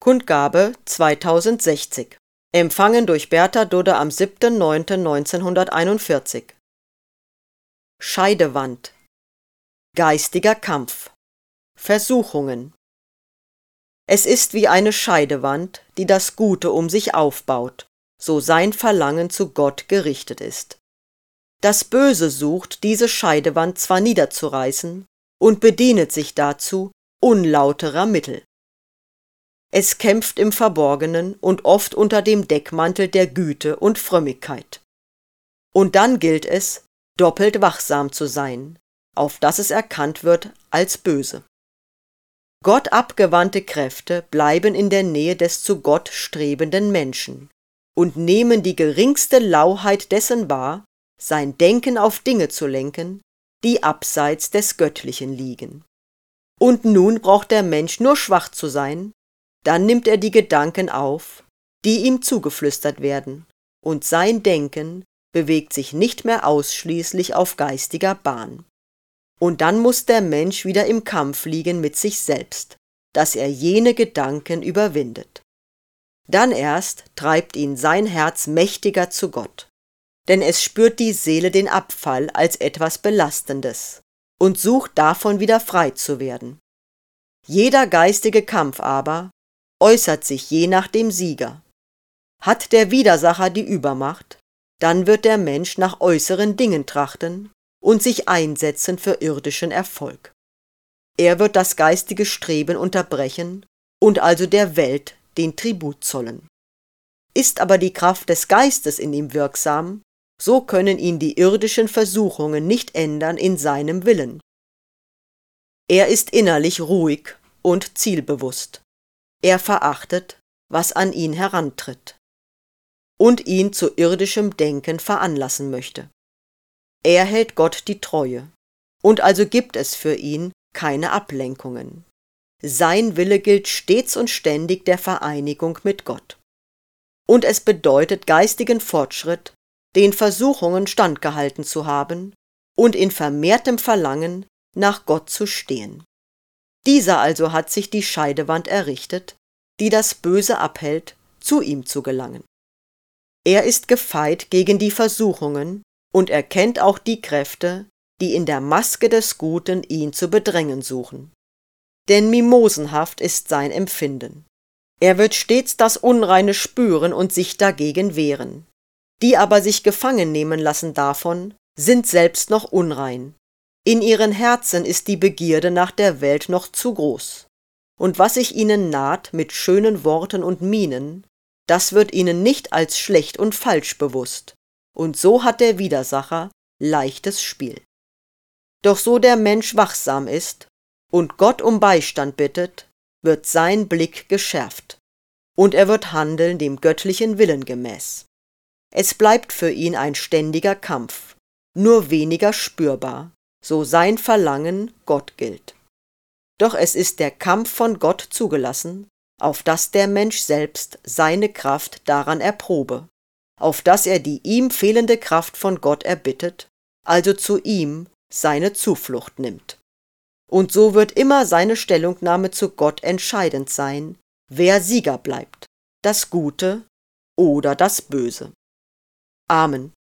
Kundgabe 2060. Empfangen durch Bertha Dudde am 7.9.1941. Scheidewand. Geistiger Kampf. Versuchungen. Es ist wie eine Scheidewand, die das Gute um sich aufbaut, so sein Verlangen zu Gott gerichtet ist. Das Böse sucht, diese Scheidewand zwar niederzureißen und bedienet sich dazu unlauterer Mittel. Es kämpft im Verborgenen und oft unter dem Deckmantel der Güte und Frömmigkeit. Und dann gilt es, doppelt wachsam zu sein, auf dass es erkannt wird als böse. Gott abgewandte Kräfte bleiben in der Nähe des zu Gott strebenden Menschen und nehmen die geringste Lauheit dessen wahr, sein Denken auf Dinge zu lenken, die abseits des Göttlichen liegen. Und nun braucht der Mensch nur schwach zu sein, dann nimmt er die Gedanken auf, die ihm zugeflüstert werden, und sein Denken bewegt sich nicht mehr ausschließlich auf geistiger Bahn. Und dann muss der Mensch wieder im Kampf liegen mit sich selbst, dass er jene Gedanken überwindet. Dann erst treibt ihn sein Herz mächtiger zu Gott, denn es spürt die Seele den Abfall als etwas Belastendes und sucht davon wieder frei zu werden. Jeder geistige Kampf aber äußert sich je nach dem Sieger. Hat der Widersacher die Übermacht, dann wird der Mensch nach äußeren Dingen trachten und sich einsetzen für irdischen Erfolg. Er wird das geistige Streben unterbrechen und also der Welt den Tribut zollen. Ist aber die Kraft des Geistes in ihm wirksam, so können ihn die irdischen Versuchungen nicht ändern in seinem Willen. Er ist innerlich ruhig und zielbewusst. Er verachtet, was an ihn herantritt und ihn zu irdischem Denken veranlassen möchte. Er hält Gott die Treue, und also gibt es für ihn keine Ablenkungen. Sein Wille gilt stets und ständig der Vereinigung mit Gott. Und es bedeutet geistigen Fortschritt, den Versuchungen standgehalten zu haben und in vermehrtem Verlangen nach Gott zu stehen. Dieser also hat sich die Scheidewand errichtet, die das Böse abhält, zu ihm zu gelangen. Er ist gefeit gegen die Versuchungen und erkennt auch die Kräfte, die in der Maske des Guten ihn zu bedrängen suchen. Denn mimosenhaft ist sein Empfinden. Er wird stets das Unreine spüren und sich dagegen wehren. Die aber sich gefangen nehmen lassen davon, sind selbst noch unrein. In ihren Herzen ist die Begierde nach der Welt noch zu groß. Und was sich ihnen naht mit schönen Worten und Mienen, das wird ihnen nicht als schlecht und falsch bewusst. Und so hat der Widersacher leichtes Spiel. Doch so der Mensch wachsam ist und Gott um Beistand bittet, wird sein Blick geschärft, und er wird handeln dem göttlichen Willen gemäß. Es bleibt für ihn ein ständiger Kampf, nur weniger spürbar, so sein Verlangen Gott gilt. Doch es ist der Kampf von Gott zugelassen, auf dass der Mensch selbst seine Kraft daran erprobe, auf dass er die ihm fehlende Kraft von Gott erbittet, also zu ihm seine Zuflucht nimmt. Und so wird immer seine Stellungnahme zu Gott entscheidend sein, wer Sieger bleibt, das Gute oder das Böse. Amen.